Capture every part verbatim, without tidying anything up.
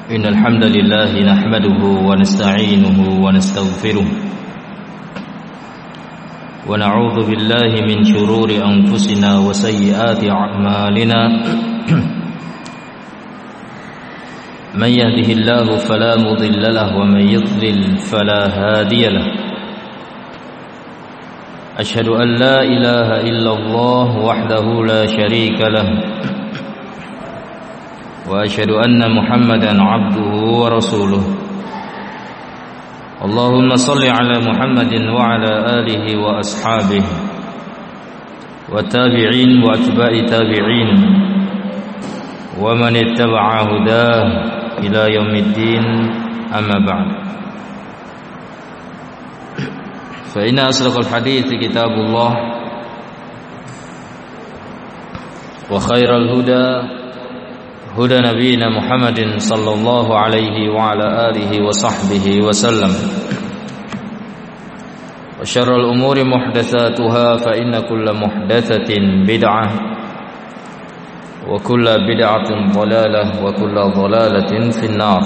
إن الحمد لله نحمده ونستعينه ونستغفره ونعوذ بالله من شرور أنفسنا وسيئات أعمالنا من يهده الله فلا مضل له ومن يضلل فلا هادي له أشهد أن لا إله إلا الله وحده لا شريك له وأشهد أن محمدا عبده ورسوله اللهم صل على محمد وعلى آله وأصحابه والتابعين وأتباع تابعين ومن اتبع هداه إلى يوم الدين أما بعد فإن أصدق الحديث كتاب الله وخير الهدى هدى نبينا محمد صلى الله عليه وعلى آله وصحبه وسلم وشر الأمور محدثاتها فإن كل محدثة بدعة وكل بدعة ضلالة وكل ضلالة في النار.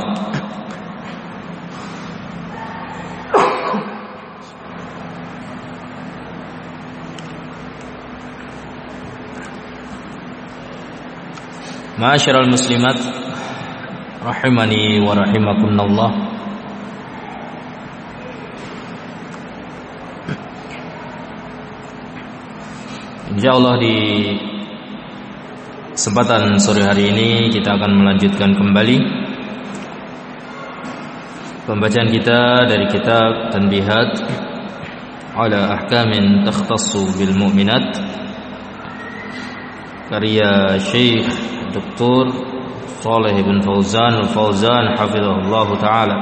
Ma'asyiral muslimat rahimani wa rahimakumullah. Insyaallah di kesempatan sore hari ini kita akan melanjutkan kembali pembacaan kita dari kitab Tanbihat ala Ahkamin Takhtassu bil Mu'minat karya Syekh Doktor Shalih bin Fauzan Al-Fauzan hafizahullah taala.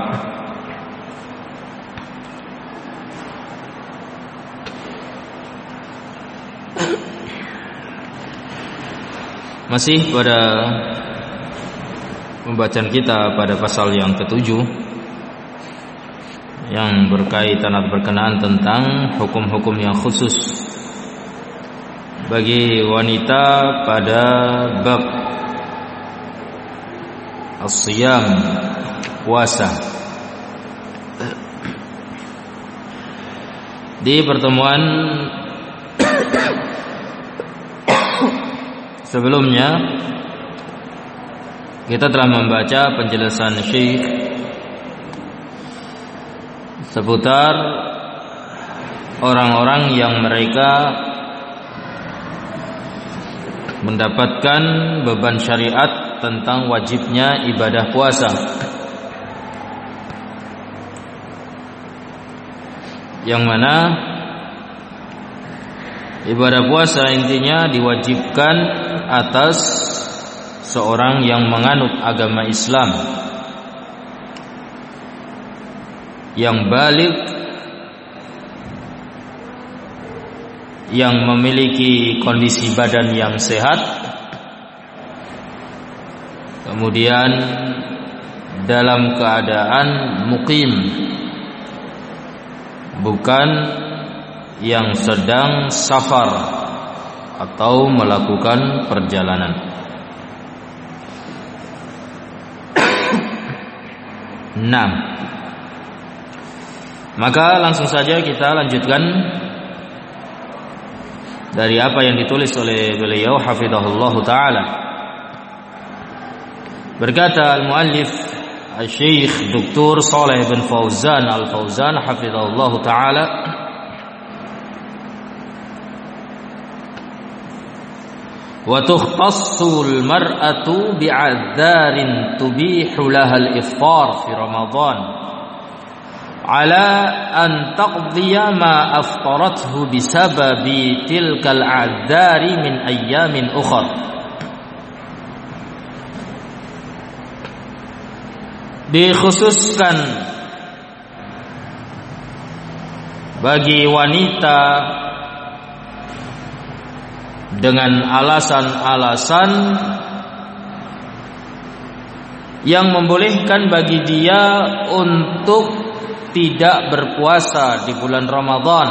Masih pada pembacaan kita pada pasal yang ketujuh yang berkaitan atau berkenaan tentang hukum-hukum yang khusus bagi wanita pada bab as-siyam, puasa. Di pertemuan sebelumnya kita telah membaca penjelasan Syekh seputar orang-orang yang mereka mendapatkan beban syariat tentang wajibnya ibadah puasa, yang mana ibadah puasa intinya diwajibkan atas seorang yang menganut agama Islam, yang baligh, yang memiliki kondisi badan yang sehat, kemudian dalam keadaan muqim, bukan yang sedang safar atau melakukan perjalanan. Nah, maka langsung saja kita lanjutkan dari apa yang ditulis oleh beliau hafizahullah taala. Berkata al-muallif Syekh Doktor Shalih bin Fauzan Al-Fauzan hafizahullah taala, wa tukhtassu al-mar'atu bi'adzarin tubihu laha al-iftar fi Ramadan ala an taqdiya ma aftarathu bisababi tilkal a'dzari min ayyamin ukhra. Dikhususkan bagi wanita dengan alasan-alasan yang membolehkan bagi dia untuk tidak berpuasa di bulan Ramadan.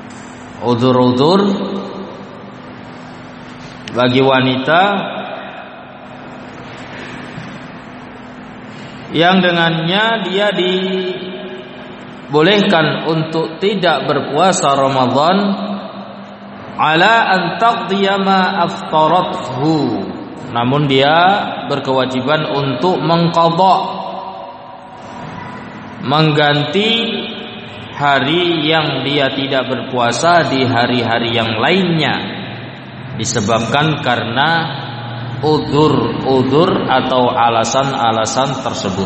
Udzur-udzur bagi wanita yang dengannya dia dibolehkan untuk tidak berpuasa Ramadan, ala an taqdiya ma aftarathu, namun dia berkewajiban untuk mengqadha, mengganti hari yang dia tidak berpuasa di hari-hari yang lainnya, disebabkan karena udzur-udzur atau alasan-alasan tersebut.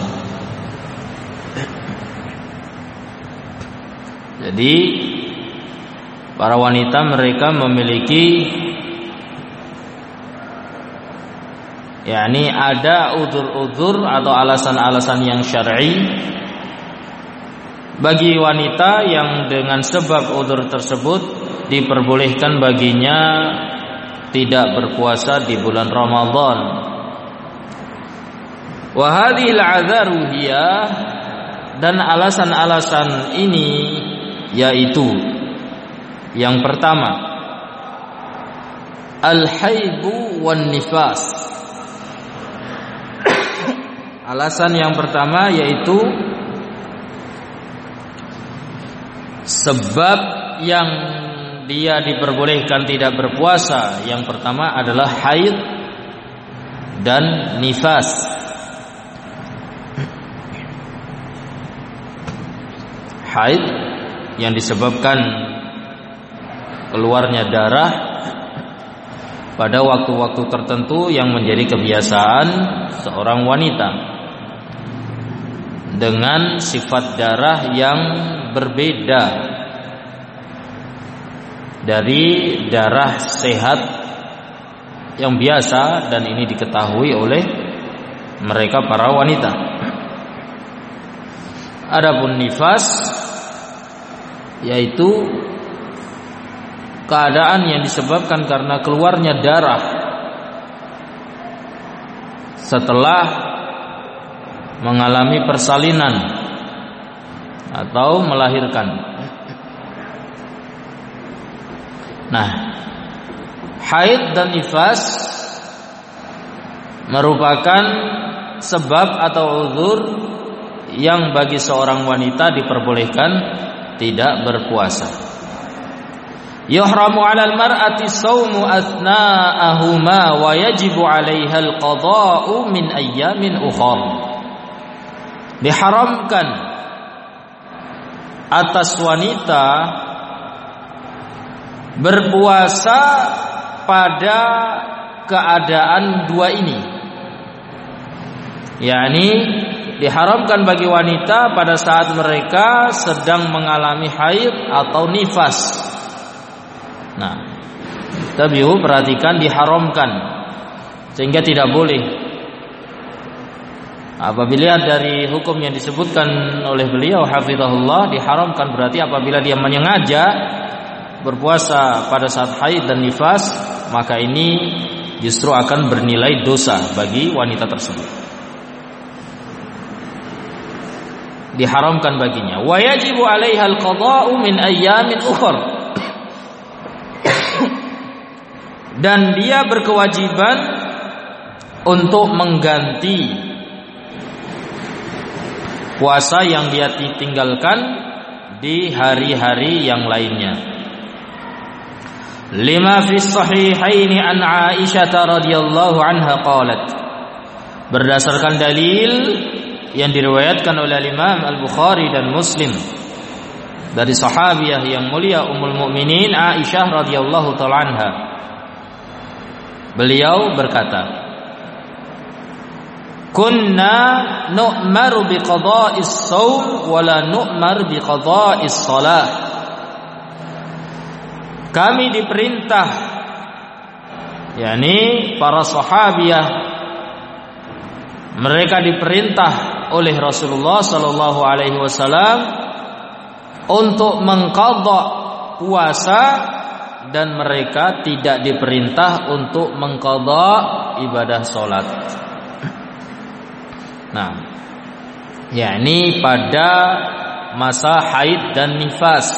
Jadi para wanita mereka memiliki, yakni ada udzur-udzur atau alasan-alasan yang syar'i bagi wanita yang dengan sebab udzur tersebut diperbolehkan baginya tidak berpuasa di bulan Ramadan. Wa hadhil a'dharu hiya, dan alasan-alasan ini yaitu yang pertama, al-haidu wan nifas. Alasan yang pertama yaitu sebab yang dia diperbolehkan tidak berpuasa, yang pertama adalah haid dan nifas. Haid yang disebabkan keluarnya darah pada waktu-waktu tertentu yang menjadi kebiasaan seorang wanita, dengan sifat darah yang berbeda dari darah sehat yang biasa, dan ini diketahui oleh mereka para wanita. Adapun nifas yaitu keadaan yang disebabkan karena keluarnya darah setelah mengalami persalinan atau melahirkan. Nah, haid dan nifas merupakan sebab atau uzur yang bagi seorang wanita diperbolehkan tidak berpuasa. Yuhramu 'alal mar'ati shaumu athna'ahuma wa yajibu 'alaiha al-qada'u min ayyamin ukhar. Diharamkan atas wanita berpuasa pada keadaan dua ini, yakni diharamkan bagi wanita pada saat mereka sedang mengalami haid atau nifas. Nah, tabiu perhatikan, diharamkan, sehingga tidak boleh. Apabila dari hukum yang disebutkan oleh beliau hafizahullah, diharamkan berarti apabila dia menyengaja berpuasa pada saat haid dan nifas, maka ini justru akan bernilai dosa bagi wanita tersebut. Diharamkan baginya. Wa yajibu 'alaiha al-qada'u min ayyamin ukhra. Dan dia berkewajiban untuk mengganti puasa yang dia tinggalkan di hari-hari yang lainnya. Lima fi sahihaini an Aisyah radhiyallahu anha qalat, berdasarkan dalil yang diriwayatkan oleh Imam Al-Bukhari dan Muslim dari sahabiah yang mulia Ummul Mukminin Aisyah radhiyallahu taala anha, beliau berkata, kunna nu'maru biqada'is shaum wa la nu'mar biqada'is shalah. Kami diperintah, yakni para sahabiah, mereka diperintah oleh Rasulullah sallallahu alaihi wasallam untuk mengqadha puasa, dan mereka tidak diperintah untuk mengqadha ibadah salat. Nah, yakni pada masa haid dan nifas.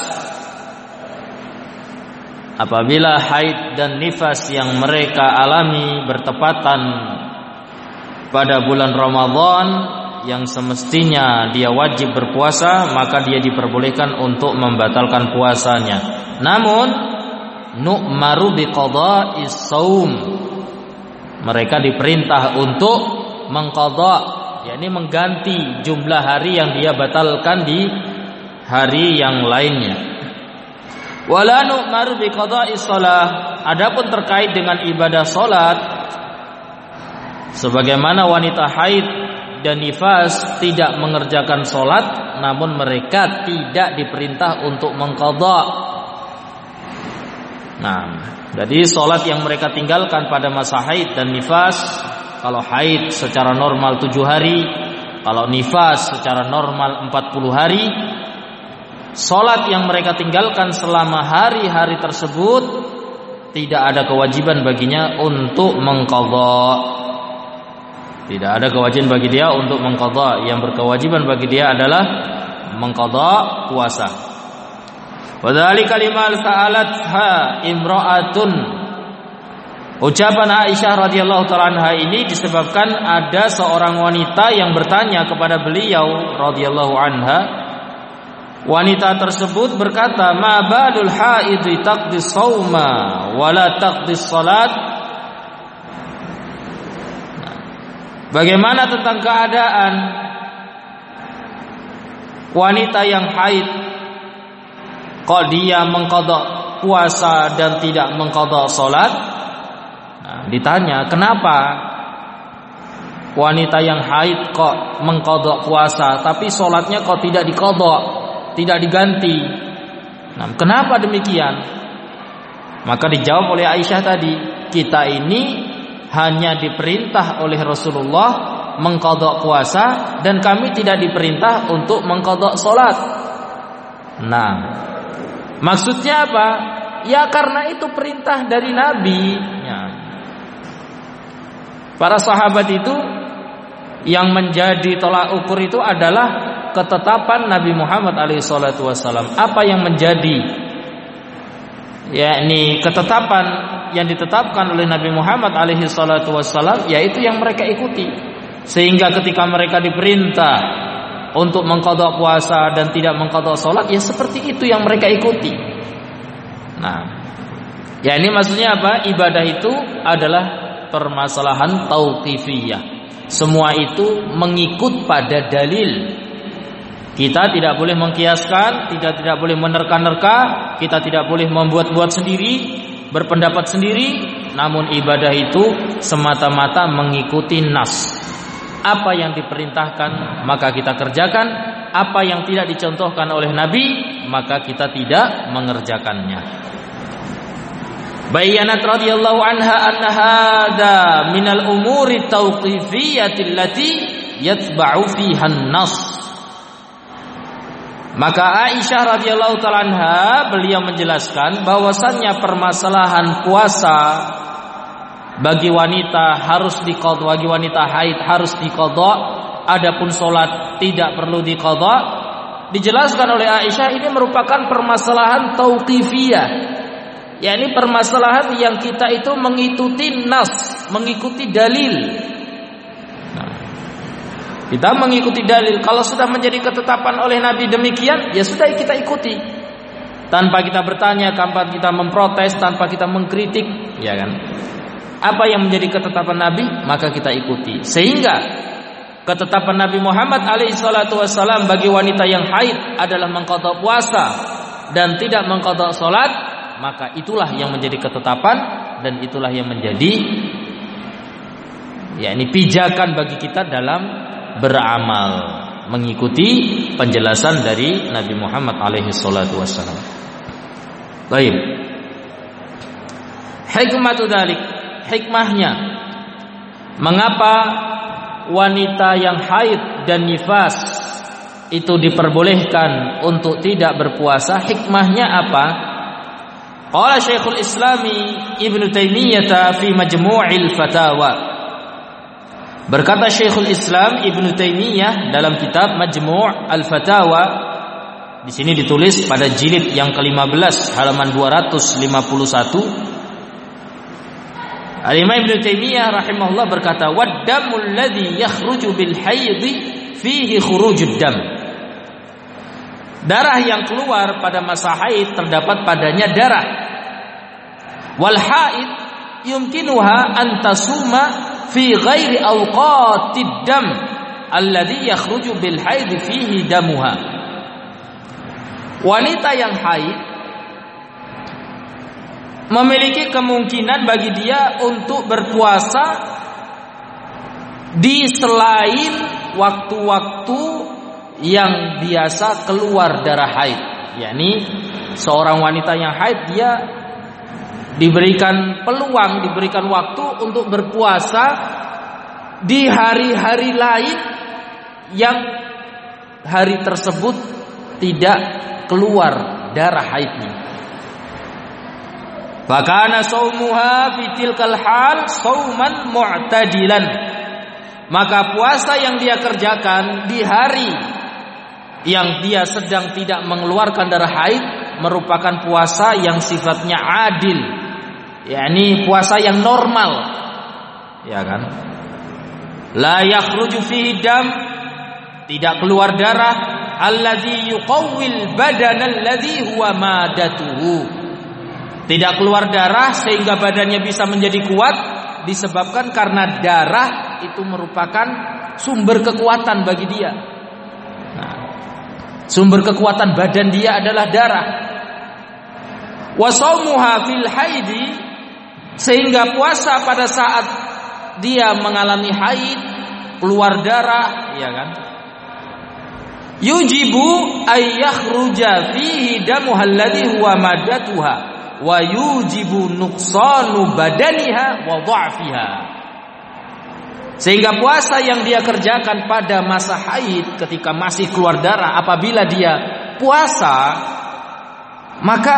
Apabila haid dan nifas yang mereka alami bertepatan pada bulan Ramadan, yang semestinya dia wajib berpuasa, maka dia diperbolehkan untuk membatalkan puasanya. Namun nu'maru biqada'is shaum, mereka diperintah untuk mengqadha, yakni mengganti jumlah hari yang dia batalkan di hari yang lainnya. Wala nu'maru biqada'is shalah, adapun terkait dengan ibadah salat, sebagaimana wanita haid dan nifas tidak mengerjakan salat, namun mereka tidak diperintah untuk mengqadha. Nah, jadi salat yang mereka tinggalkan pada masa haid dan nifas, kalau haid secara normal tujuh hari, kalau nifas secara normal empat puluh hari, salat yang mereka tinggalkan selama hari-hari tersebut tidak ada kewajiban baginya untuk mengqadha. Tidak ada kewajiban bagi dia untuk mengqadha. Yang berkewajiban bagi dia adalah mengqadha puasa. Wadzalika limal sa'alatha imra'atun. Ucapan Aisyah radhiyallahu ta'ala anha ini disebabkan ada seorang wanita yang bertanya kepada beliau radhiyallahu anha. Wanita tersebut berkata, "Ma balul haidhi taqdi shauma wa la taqdi shalat?" Bagaimana tentang keadaan wanita yang haid, kok dia mengqadha puasa dan tidak mengqadha salat? Nah, ditanya, kenapa wanita yang haid kok mengqadha puasa tapi salatnya kok tidak diqadha, tidak diganti? Nah, kenapa demikian? Maka dijawab oleh Aisyah tadi, kita ini hanya diperintah oleh Rasulullah mengqadha puasa dan kami tidak diperintah untuk mengqadha salat. Nah, maksudnya apa? Ya karena itu perintah dari Nabi. Ya. Para sahabat itu yang menjadi tolak ukur itu adalah ketetapan Nabi Muhammad alaihi salatu wasallam. Apa yang menjadi yakni ketetapan yang ditetapkan oleh Nabi Muhammad alaihi salatu wassalam, yaitu yang mereka ikuti. Sehingga ketika mereka diperintah untuk mengqadha puasa dan tidak mengqadha salat, ya seperti itu yang mereka ikuti. Nah, ya ini maksudnya apa? Ibadah itu adalah permasalahan tauqifiyah. Semua itu mengikut pada dalil. Kita tidak boleh mengkiaskan, kita tidak boleh menerka-nerka, kita tidak boleh membuat-buat sendiri, berpendapat sendiri, namun ibadah itu semata-mata mengikuti nas. Apa yang diperintahkan maka kita kerjakan, apa yang tidak dicontohkan oleh Nabi maka kita tidak mengerjakannya. Bayyanat radhiyallahu anha anna hadza minal umuri tauqifiyyati allati yatba'u fiha an-nas. Maka Aisyah radhiyallahu ta'ala anha beliau menjelaskan bahwasannya permasalahan puasa bagi wanita harus diqadha, bagi wanita haid harus diqadha, adapun salat tidak perlu diqadha. Dijelaskan oleh Aisyah ini merupakan permasalahan tauqifiyah, yakni permasalahan yang kita itu mengikuti nas, mengikuti dalil. Kita mengikuti dalil. Kalau sudah menjadi ketetapan oleh Nabi demikian, ya sudah kita ikuti. Tanpa kita bertanya, tanpa kita memprotes, tanpa kita mengkritik, ya kan? Apa yang menjadi ketetapan Nabi, maka kita ikuti. Sehingga ketetapan Nabi Muhammad alaihi salatu wassalam bagi wanita yang haid adalah mengqadha puasa dan tidak mengqadha salat, maka itulah yang menjadi ketetapan dan itulah yang menjadi ya ini pijakan bagi kita dalam beramal, mengikuti penjelasan dari Nabi Muhammad alaihi salatu wassalam. Baik. Hikmatu dzalik, hikmahnya mengapa wanita yang haid dan nifas itu diperbolehkan untuk tidak berpuasa, hikmahnya apa? Qala Syekhul Islami Ibnu Taimiyah fi Majmu'il Fatawa. Berkata Syekhul Islam Ibnu Taimiyah dalam kitab Majmu' Al-Fatawa, di sini ditulis pada jilid yang kelima belas halaman dua ratus lima puluh satu. Al-Imam Ibnu Taimiyah rahimahullah berkata, "Waddamul ladzi yakhruju bil haidhi fihi khurujud dam. Darah yang keluar pada masa haid terdapat padanya darah. Wal haid yumkinuha an tasuma fi ghairi awqatid dam alladhi yakhruju bil haid fihi damuha. Wanita yang haid memiliki kemungkinan bagi dia untuk berpuasa di selain waktu-waktu yang biasa keluar darah haid. Yakni seorang wanita yang haid dia diberikan peluang, diberikan waktu untuk berpuasa di hari-hari lain yang hari tersebut tidak keluar darah haidnya. Fakana saumuha fi tilkal hal sauman mu'tadilan. Maka puasa yang dia kerjakan di hari yang dia sedang tidak mengeluarkan darah haid merupakan puasa yang sifatnya adil, yakni puasa yang normal, ya kan? La yakhruju fihi dam, tidak keluar darah, alladzi yuqawwil badana alladzi huwa madatuhu. Tidak keluar darah sehingga badannya bisa menjadi kuat disebabkan karena darah itu merupakan sumber kekuatan bagi dia. Nah, sumber kekuatan badan dia adalah darah. Wa shaumuha fil haidi, sehingga puasa pada saat dia mengalami haid, keluar darah, ya kan? Yujibu ay yakhruja fihi damuha alladhi huwa madatuha wa yujibu nuqsanu badaniha wa dha'fiha. Sehingga puasa yang dia kerjakan pada masa haid ketika masih keluar darah, apabila dia puasa maka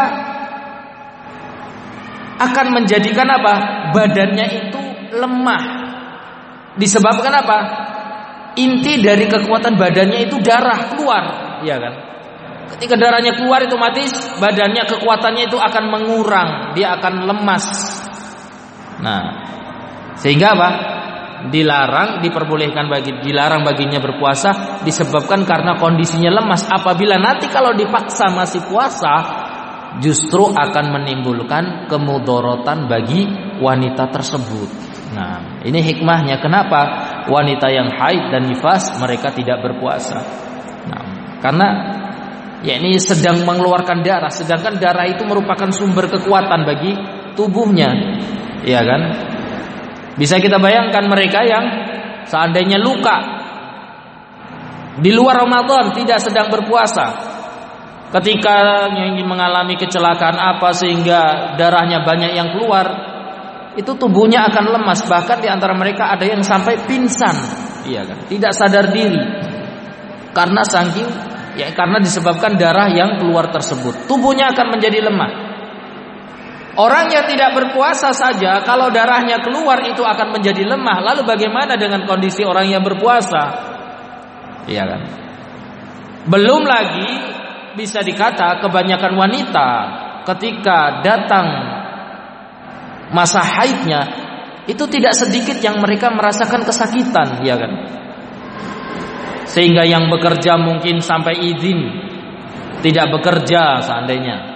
akan menjadikan apa? Badannya itu lemah. Disebabkan apa? Inti dari kekuatan badannya itu darah keluar, ya kan? Ketika darahnya keluar itu otomatis badannya kekuatannya itu akan mengurang, dia akan lemas. Nah, sehingga apa? Dilarang, diperbolehkan bagi dilarang baginya berpuasa disebabkan karena kondisinya lemas. Apabila nanti kalau dipaksa masih puasa, justru akan menimbulkan kemudorotan bagi wanita tersebut. Nah, ini hikmahnya kenapa wanita yang haid dan nifas mereka tidak berpuasa. Nah, karena ya ini sedang mengeluarkan darah, sedangkan darah itu merupakan sumber kekuatan bagi tubuhnya, ya kan? Bisa kita bayangkan mereka yang seandainya luka di luar Ramadan tidak sedang berpuasa, ketika ingin mengalami kecelakaan apa sehingga darahnya banyak yang keluar, itu tubuhnya akan lemas. Bahkan di antara mereka ada yang sampai pingsan, iya kan? Tidak sadar diri karena saking ya karena disebabkan darah yang keluar tersebut, tubuhnya akan menjadi lemah. Orang yang tidak berpuasa saja kalau darahnya keluar itu akan menjadi lemah. Lalu bagaimana dengan kondisi orang yang berpuasa? Iya kan? Belum lagi bisa dikata kebanyakan wanita ketika datang masa haidnya itu tidak sedikit yang mereka merasakan kesakitan, ya kan? Sehingga yang bekerja mungkin sampai izin tidak bekerja seandainya.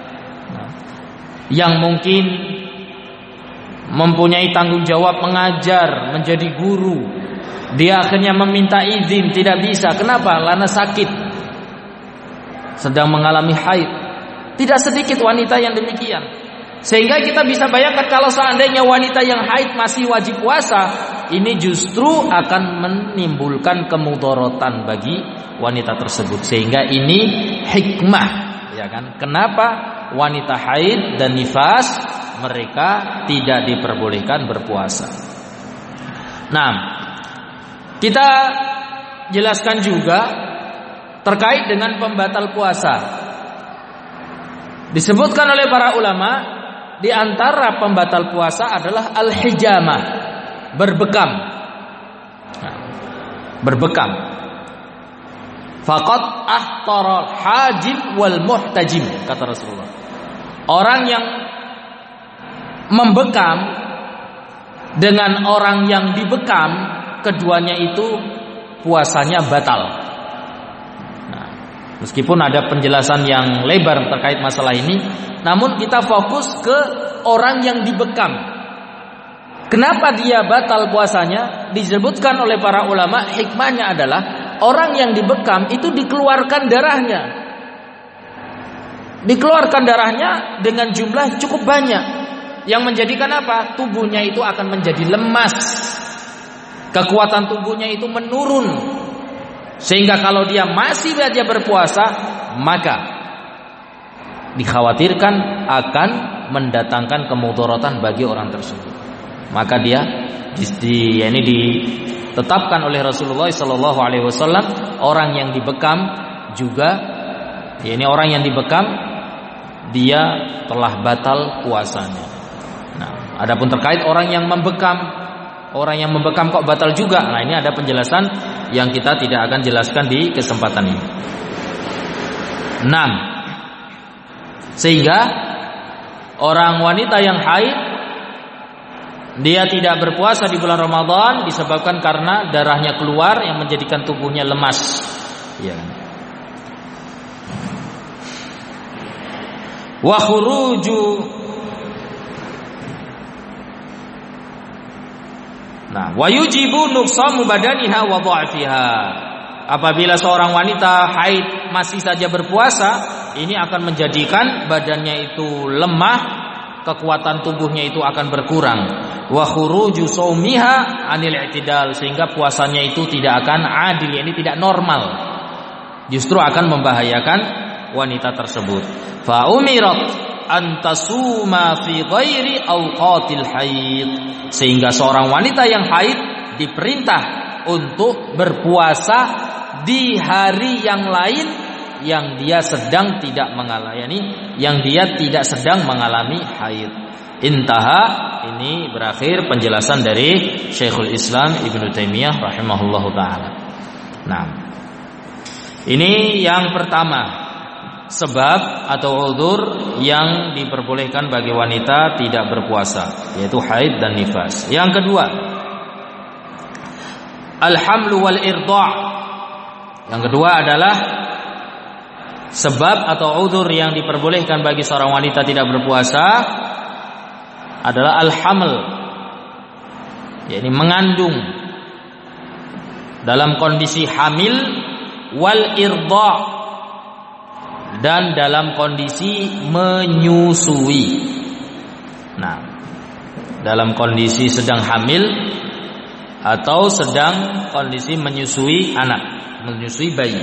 Yang mungkin mempunyai tanggung jawab mengajar, menjadi guru, dia akhirnya meminta izin, tidak bisa. Kenapa? Karena sakit, sedang mengalami haid. Tidak sedikit wanita yang demikian. Sehingga kita bisa bayangkan kalau seandainya wanita yang haid masih wajib puasa, ini justru akan menimbulkan kemudorotan bagi wanita tersebut. Sehingga ini hikmah, ya kan? Kenapa wanita haid dan nifas mereka tidak diperbolehkan berpuasa. Nah, kita jelaskan juga terkait dengan pembatal puasa. Disebutkan oleh para ulama di antara pembatal puasa adalah al-hijamah, berbekam. Nah, berbekam. Faqad ahtaral hajim wal muhtajim, kata Rasulullah. Orang yang membekam dengan orang yang dibekam, keduanya itu puasanya batal. Nah, meskipun ada penjelasan yang lebar terkait masalah ini, namun kita fokus ke orang yang dibekam. Kenapa dia batal puasanya? Disebutkan oleh para ulama, hikmahnya adalah orang yang dibekam itu dikeluarkan darahnya. Dikeluarkan darahnya dengan jumlah cukup banyak, yang menjadikan apa? Tubuhnya itu akan menjadi lemas. Kekuatan tubuhnya itu menurun. Sehingga kalau dia masih saja berpuasa, maka dikhawatirkan akan mendatangkan kemudaratan bagi orang tersebut. Maka dia di, di ya ini ditetapkan oleh Rasulullah Sallallahu Alaihi Wasallam, orang yang dibekam juga, ya ini orang yang dibekam dia telah batal puasanya. Nah, adapun terkait orang yang membekam, orang yang membekam kok batal juga? Nah, ini ada penjelasan yang kita tidak akan jelaskan di kesempatan ini. enam. Sehingga orang wanita yang haid dia tidak berpuasa di bulan Ramadan disebabkan karena darahnya keluar yang menjadikan tubuhnya lemas. Ya. Wa khuruju Nah, wa yujibu nuqsamu badaniha wa dha'fiha. Apabila seorang wanita haid masih saja berpuasa, ini akan menjadikan badannya itu lemah, kekuatan tubuhnya itu akan berkurang. Wa khuruju shaumiha 'anil i'tidal, sehingga puasanya itu tidak akan adil, ini tidak normal. Justru akan membahayakan wanita tersebut. Fa umirat antasuma fi ghairi awqatil haid, sehingga seorang wanita yang haid diperintah untuk berpuasa di hari yang lain yang dia sedang tidak mengalami, yang dia tidak sedang mengalami haid. Intaha, ini berakhir penjelasan dari Syekhul Islam Ibnu Taimiyah rahimahullahu taala. Nah, ini yang pertama, sebab atau udzur yang diperbolehkan bagi wanita tidak berpuasa, yaitu haid dan nifas. Yang kedua, al-hamlu wal irda'. Yang kedua adalah sebab atau udzur yang diperbolehkan bagi seorang wanita tidak berpuasa adalah al-haml, yakni mengandung dalam kondisi hamil, wal irda', dan dalam kondisi menyusui. Nah, dalam kondisi sedang hamil atau sedang kondisi menyusui anak, menyusui bayi.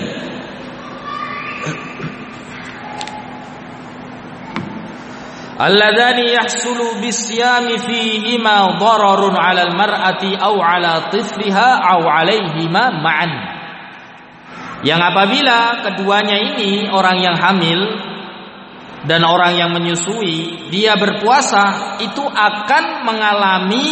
Alladhani yahsulu bisyami fihima dararun 'ala al-mar'ati aw 'ala tifliha aw 'alaihima ma'an. Yang apabila keduanya ini, orang yang hamil dan orang yang menyusui, dia berpuasa, itu akan mengalami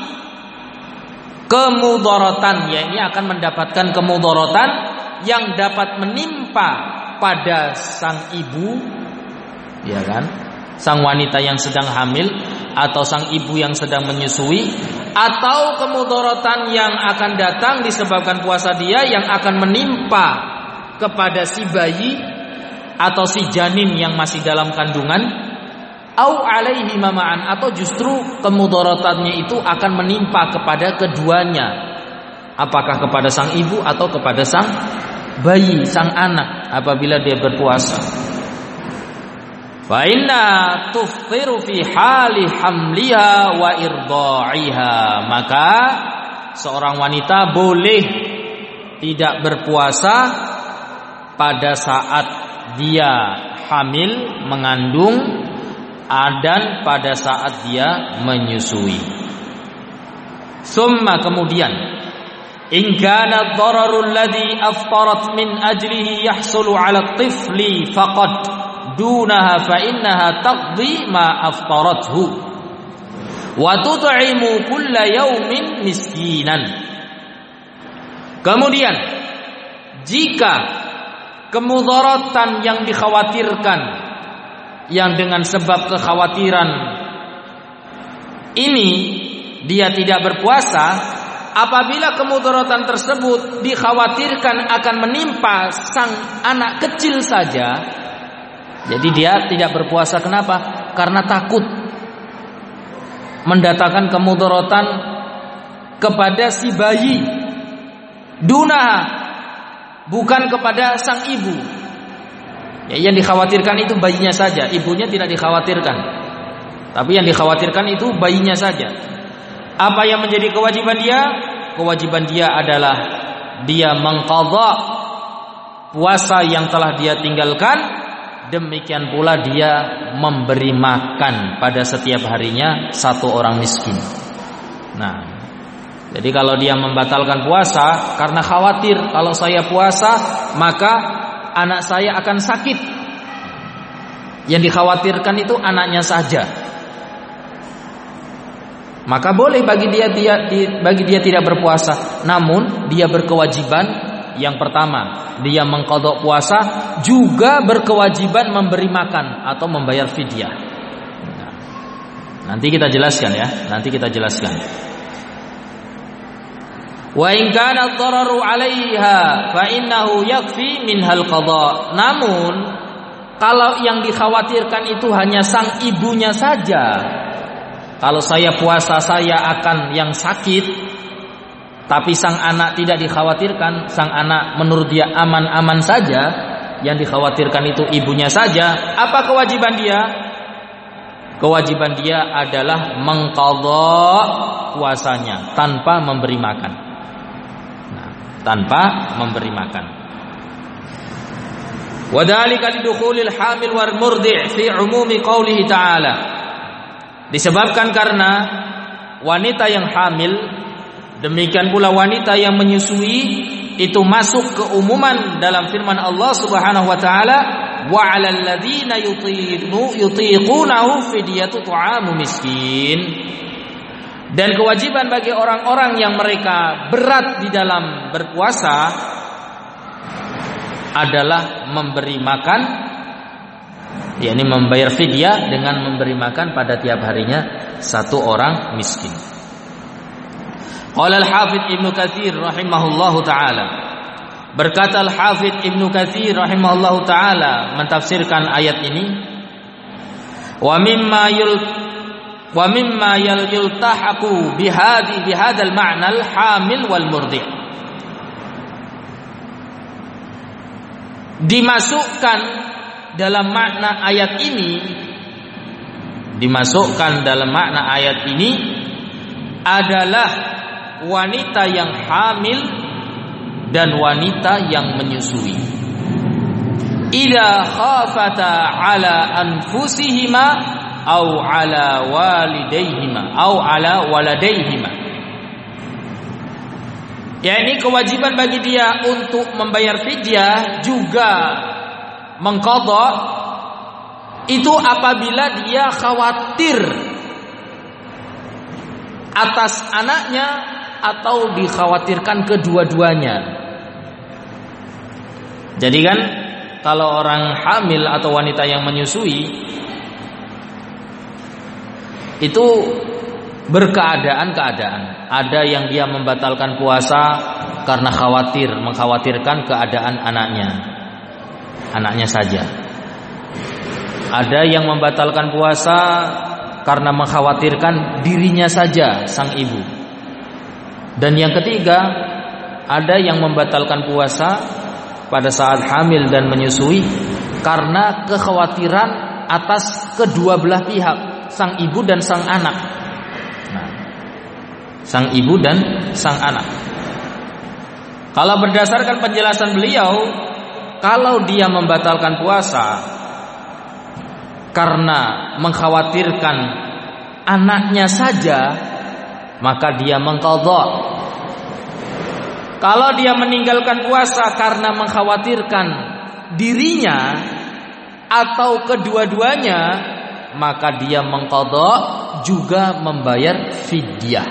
kemudaratan, yakni akan mendapatkan kemudaratan yang dapat menimpa pada sang ibu, ya kan, sang wanita yang sedang hamil atau sang ibu yang sedang menyusui, atau kemudaratan yang akan datang disebabkan puasa dia yang akan menimpa kepada si bayi atau si janin yang masih dalam kandungan, au alaihi mama'an, atau justru kemudaratannya itu akan menimpa kepada keduanya, apakah kepada sang ibu atau kepada sang bayi, sang anak apabila dia berpuasa. Fa inna tuftiru fi hali hamliha wa irda'iha, maka seorang wanita boleh tidak berpuasa pada saat dia hamil, mengandung, dan pada saat dia menyusui. Summa, kemudian, in kana ad-dararu alladhi aftarat min ajlihi yahsulu 'ala at-tifli faqad dunaha fa innaha taqdi ma aftarathu wa tut'imu kulla yawmin miskinan. Kemudian, jika kemudaratan yang dikhawatirkan, yang dengan sebab kekhawatiran ini dia tidak berpuasa, apabila kemudaratan tersebut dikhawatirkan akan menimpa sang anak kecil saja, jadi dia tidak berpuasa. Kenapa? Karena takut mendatangkan kemudaratan kepada si bayi, dunaha, bukan kepada sang ibu. Ya, yang dikhawatirkan itu bayinya saja, ibunya tidak dikhawatirkan. Tapi yang dikhawatirkan itu bayinya saja. Apa yang menjadi kewajiban dia? Kewajiban dia adalah dia mengqadha puasa yang telah dia tinggalkan. Demikian pula dia memberi makan pada setiap harinya satu orang miskin. Nah, jadi kalau dia membatalkan puasa karena khawatir kalau saya puasa maka anak saya akan sakit, yang dikhawatirkan itu anaknya saja, maka boleh bagi dia, dia bagi dia tidak berpuasa. Namun dia berkewajiban yang pertama, dia mengqadha puasa, juga berkewajiban memberi makan atau membayar fidyah. Nah, nanti kita jelaskan ya, nanti kita jelaskan. Wa in kana ad-dararu 'alaiha fa innahu yakfi minhal qadha. Namun kalau yang dikhawatirkan itu hanya sang ibunya saja, kalau saya puasa saya akan yang sakit, tapi sang anak tidak dikhawatirkan, sang anak menurut dia aman-aman saja, yang dikhawatirkan itu ibunya saja. Apa kewajiban dia? Kewajiban dia adalah mengqadha puasanya tanpa memberi makan. Nah, tanpa memberi makan. Wa dzalika lidukhulil hamil wal murdi' fi umumi qoulihi ta'ala. Disebabkan karena wanita yang hamil, demikian pula wanita yang menyusui itu masuk ke umuman dalam firman Allah Subhanahu wa taala, wa 'alal ladzina yutiqunahu fidyatu ta'amu miskin. Dan kewajiban bagi orang-orang yang mereka berat di dalam berpuasa adalah memberi makan, yakni membayar fidyah dengan memberi makan pada tiap harinya satu orang miskin. Qala al-Hafidz Ibnu Katsir rahimahullahu taala. Berkata al-Hafidz Ibnu Katsir rahimahullahu taala mentafsirkan ayat ini, wa mimma yul wa mimma yultahaqu bihadhi bihadzal ma'na al-hamil wal murdi'. Dimasukkan dalam makna ayat ini, dimasukkan dalam makna ayat ini adalah wanita yang hamil dan wanita yang menyusui. Idza khafata ala anfusihima au ala walidaihima au ala waladaihima. Ya, ini kewajiban bagi dia untuk membayar fidyah juga mengqadha itu apabila dia khawatir atas anaknya atau dikhawatirkan kedua-duanya. Jadi kan kalau orang hamil atau wanita yang menyusui itu berkeadaan-keadaan. Ada yang dia membatalkan puasa karena khawatir, mengkhawatirkan keadaan anaknya, anaknya saja. Ada yang membatalkan puasa karena mengkhawatirkan dirinya saja, sang ibu. Dan yang ketiga, ada yang membatalkan puasa pada saat hamil dan menyusui karena kekhawatiran atas kedua belah pihak, sang ibu dan sang anak. Nah, sang ibu dan sang anak. Kalau berdasarkan penjelasan beliau, kalau dia membatalkan puasa karena mengkhawatirkan anaknya saja, maka dia mengqadha. Kalau dia meninggalkan puasa karena mengkhawatirkan dirinya atau kedua-duanya, maka dia mengqadha juga membayar fidyah.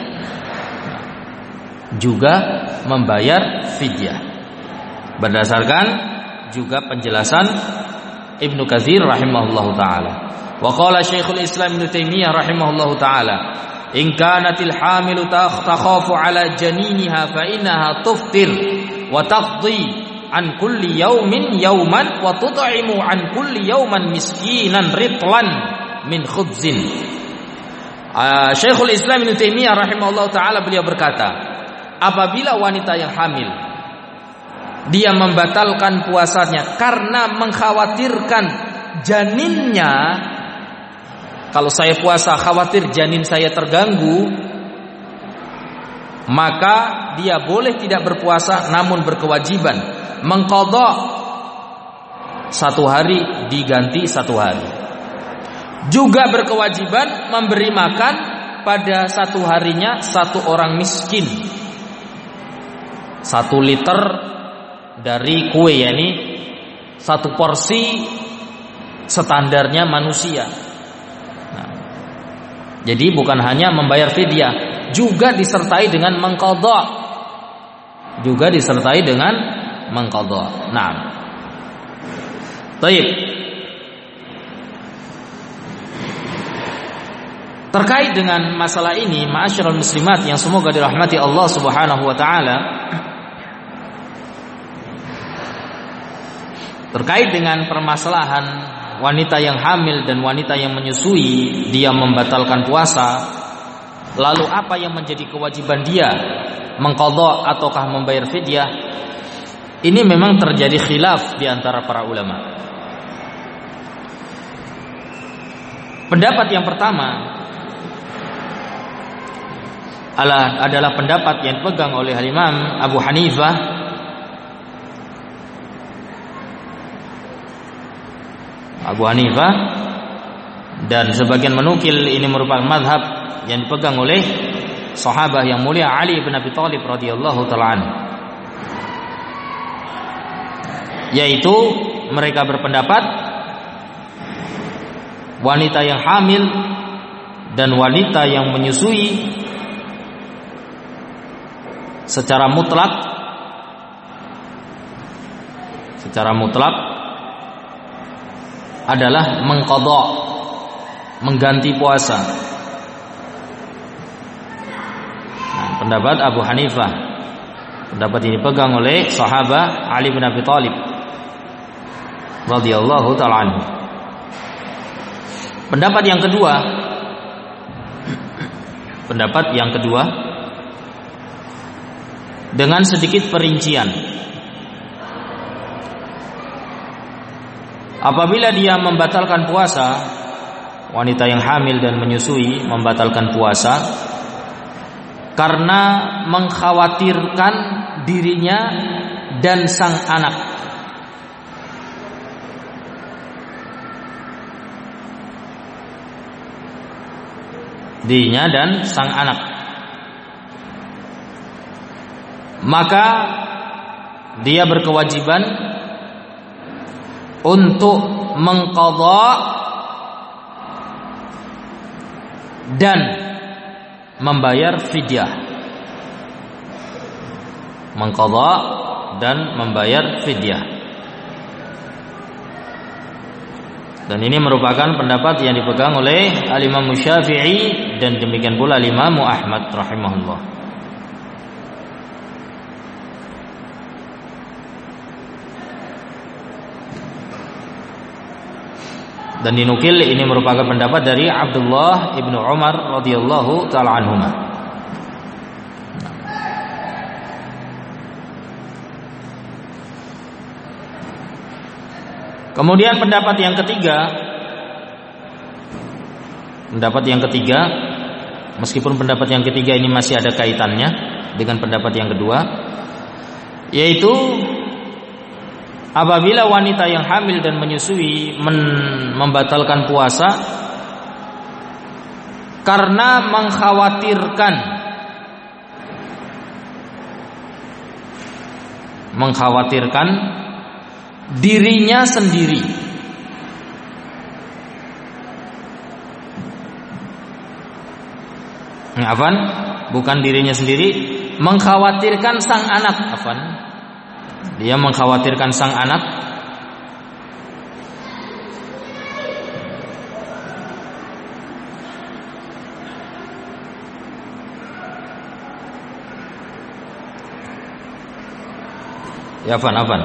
Juga membayar fidyah. Berdasarkan juga penjelasan Ibnu Katsir rahimahullahu taala. Wa qala Syekhul Islam Ibnu Taimiyah rahimahullahu taala, in kanatil hamilu takhafu ala janiniha fa innaha tuftir wa taqdi an kulli yaumin yauman wa tut'imu an kulli yauman miskinan ritlan min khubzin. uh, Syekhul Islam Ibnu Taimiyah rahimahullah taala beliau berkata, apabila wanita yang hamil dia membatalkan puasanya karena mengkhawatirkan janinnya, kalau saya puasa khawatir janin saya terganggu, maka dia boleh tidak berpuasa namun berkewajiban mengqadha satu hari diganti satu hari. Juga berkewajiban memberi makan pada satu harinya satu orang miskin satu liter dari kue, yakni satu porsi standarnya manusia. Nah, jadi bukan hanya membayar fidyah, juga disertai dengan mengqadha, juga disertai dengan mengqadha. Nah, baik. Terkait dengan masalah ini, ma'asyiral muslimat yang semoga dirahmati Allah Subhanahu wa taala, terkait dengan permasalahan wanita yang hamil dan wanita yang menyusui dia membatalkan puasa, lalu apa yang menjadi kewajiban dia, mengqadha ataukah membayar fidyah? Ini memang terjadi khilaf di antara para ulama. Pendapat yang pertama adalah pendapat yang dipegang oleh Imam Abu Hanifah Abu Hanifah dan sebagian menukil ini merupakan mazhab yang dipegang oleh sahabat yang mulia Ali bin Abi Thalib radhiyallahu taala anhu, yaitu mereka berpendapat wanita yang hamil dan wanita yang menyusui secara mutlak secara mutlak adalah mengqadha, mengganti puasa. Nah, pendapat Abu Hanifah, pendapat ini pegang oleh sahabat Ali bin Abi Thalib radhiyallahu taala anhu. Pendapat yang kedua, pendapat yang kedua dengan sedikit perincian. Apabila dia membatalkan puasa, wanita yang hamil dan menyusui membatalkan puasa karena mengkhawatirkan dirinya dan sang anak. Dirinya dan sang anak. Maka dia berkewajiban untuk mengqadha dan membayar fidyah. Mengqadha dan membayar fidyah. Dan ini merupakan pendapat yang dipegang oleh Al-Imam Syafi'i dan demikian pula Al-Imam Ahmad rahimahullah. Dan dinukil ini merupakan pendapat dari Abdullah ibnu Umar radhiyallahu taala anhuma. Kemudian pendapat yang ketiga, pendapat yang ketiga, meskipun pendapat yang ketiga ini masih ada kaitannya dengan pendapat yang kedua, yaitu apabila wanita yang hamil dan menyusui men- membatalkan puasa karena mengkhawatirkan mengkhawatirkan dirinya sendiri, afwan, bukan dirinya sendiri, mengkhawatirkan sang anak, afwan. Dia mengkhawatirkan sang anak Ya afan afan.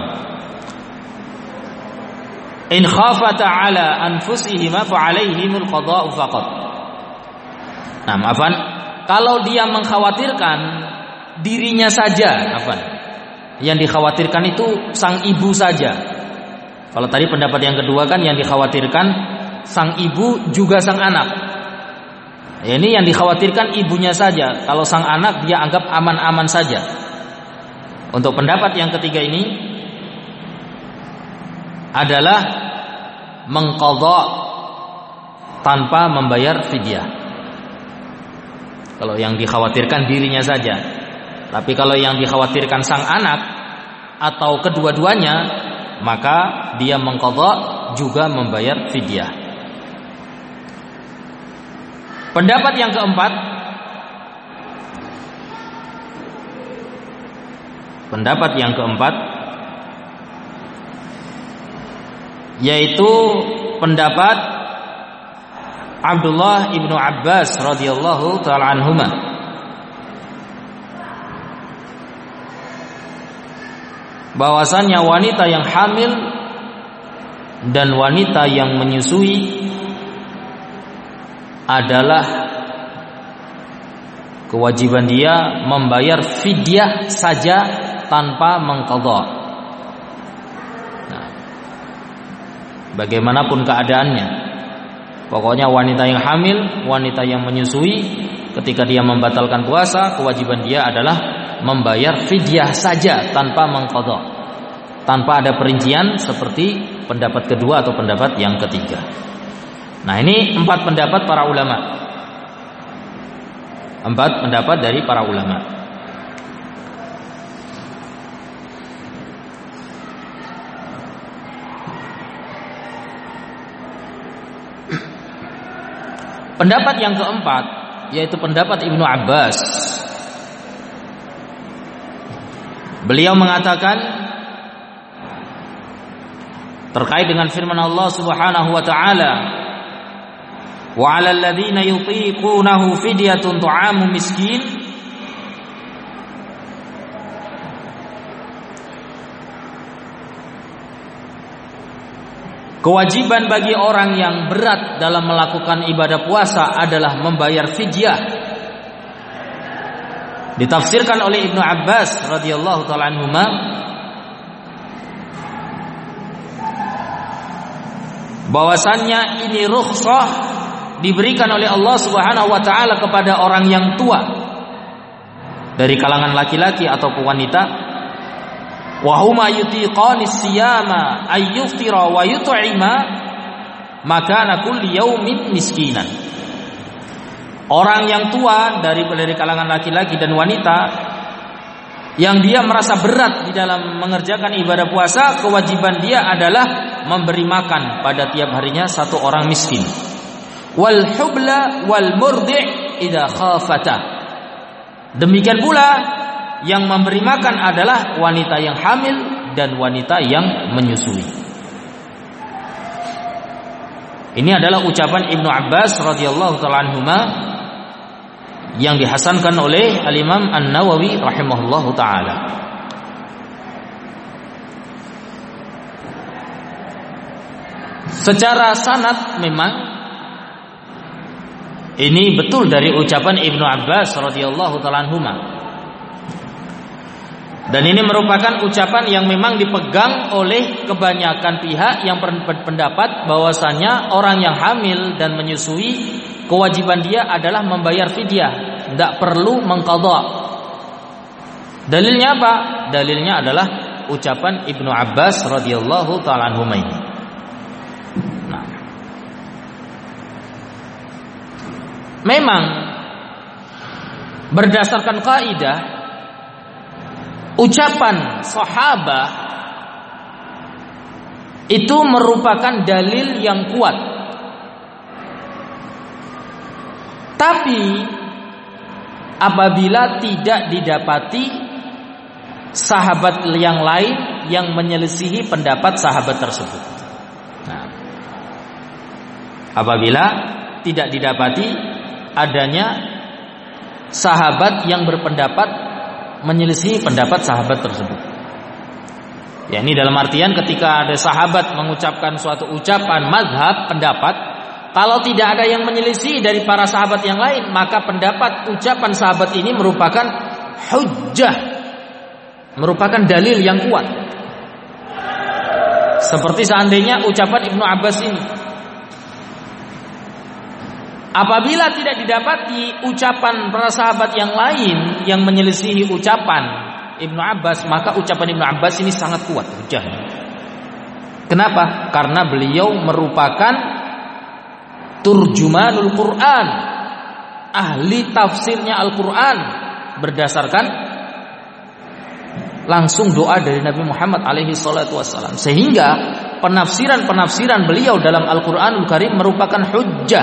In khafata ala anfusihima fa alaihimul qada'u faqat. Nah, afan, kalau dia mengkhawatirkan dirinya saja, afan. Yang dikhawatirkan itu sang ibu saja. Kalau tadi pendapat yang kedua kan yang dikhawatirkan sang ibu juga sang anak. Ya, ini yang dikhawatirkan ibunya saja. Kalau sang anak dia anggap aman-aman saja. Untuk pendapat yang ketiga ini adalah mengqadha tanpa membayar fidyah. Kalau yang dikhawatirkan dirinya saja. Tapi kalau yang dikhawatirkan sang anak atau kedua-duanya, maka dia mengqadha juga membayar fidyah. Pendapat yang keempat, pendapat yang keempat yaitu pendapat Abdullah ibnu Abbas radhiyallahu taala anhuma. Bahwasannya wanita yang hamil dan wanita yang menyusui adalah kewajiban dia membayar fidyah saja tanpa mengqadha. Nah, bagaimanapun keadaannya, pokoknya wanita yang hamil, wanita yang menyusui, ketika dia membatalkan puasa, kewajiban dia adalah membayar fidyah saja tanpa mengqadha, tanpa ada perincian seperti pendapat kedua atau pendapat yang ketiga. Nah, ini empat pendapat para ulama. Empat pendapat dari para ulama. Pendapat yang keempat yaitu pendapat Ibnu Abbas. Beliau mengatakan terkait dengan firman Allah Subhanahu wa taala, wa 'alal ladzina yutiqunahu fidyatun tu'amu miskin. Kewajiban bagi orang yang berat dalam melakukan ibadah puasa adalah membayar fidyah. Ditafsirkan oleh Ibnu Abbas radhiyallahu taala anhuma, bahwasannya ini rukhsah diberikan oleh Allah Subhanahu wa taala kepada orang yang tua dari kalangan laki-laki ataupun wanita, wa huma yutiqanis siyama ay yuftira wa yut'ima makana kulli yaumin miskinan. Orang yang tua dari dari kalangan laki-laki dan wanita yang dia merasa berat di dalam mengerjakan ibadah puasa, kewajiban dia adalah memberi makan pada tiap harinya satu orang miskin. Wal hubla wal murdi' idza khafata. Demikian pula yang memberi makan adalah wanita yang hamil dan wanita yang menyusui. Ini adalah ucapan Ibnu Abbas radhiyallahu taala anhuma yang dihasankan oleh Al-Imam An-Nawawi rahimahullahu taala. Secara sanad memang ini betul dari ucapan Ibnu Abbas radhiyallahu taala anhuma. Dan ini merupakan ucapan yang memang dipegang oleh kebanyakan pihak yang berpendapat bahwasanya orang yang hamil dan menyusui kewajiban dia adalah membayar fidyah, tidak perlu mengqadha. Dalilnya apa? Dalilnya adalah ucapan Ibnu Abbas radhiyallahu taala anhuma ini. Nah, memang berdasarkan kaidah ucapan sahabat itu merupakan dalil yang kuat. Tapi apabila tidak didapati sahabat yang lain yang menyelisihi pendapat sahabat tersebut. Nah, apabila tidak didapati adanya sahabat yang berpendapat menyelisihi pendapat sahabat tersebut. Ya, ini dalam artian ketika ada sahabat mengucapkan suatu ucapan mazhab, pendapat, kalau tidak ada yang menyelisih dari para sahabat yang lain, maka pendapat ucapan sahabat ini merupakan hujjah, merupakan dalil yang kuat. Seperti seandainya ucapan Ibnu Abbas ini, apabila tidak didapati ucapan para sahabat yang lain yang menyelisihi ucapan Ibnu Abbas, maka ucapan Ibnu Abbas ini sangat kuat hujahnya. Kenapa? Karena beliau merupakan turjumanul Quran, ahli tafsirnya Al-Quran, berdasarkan langsung doa dari Nabi Muhammad alaihi salatu wassalam. Sehingga penafsiran-penafsiran beliau dalam Al-Quranul Karim merupakan hujjah.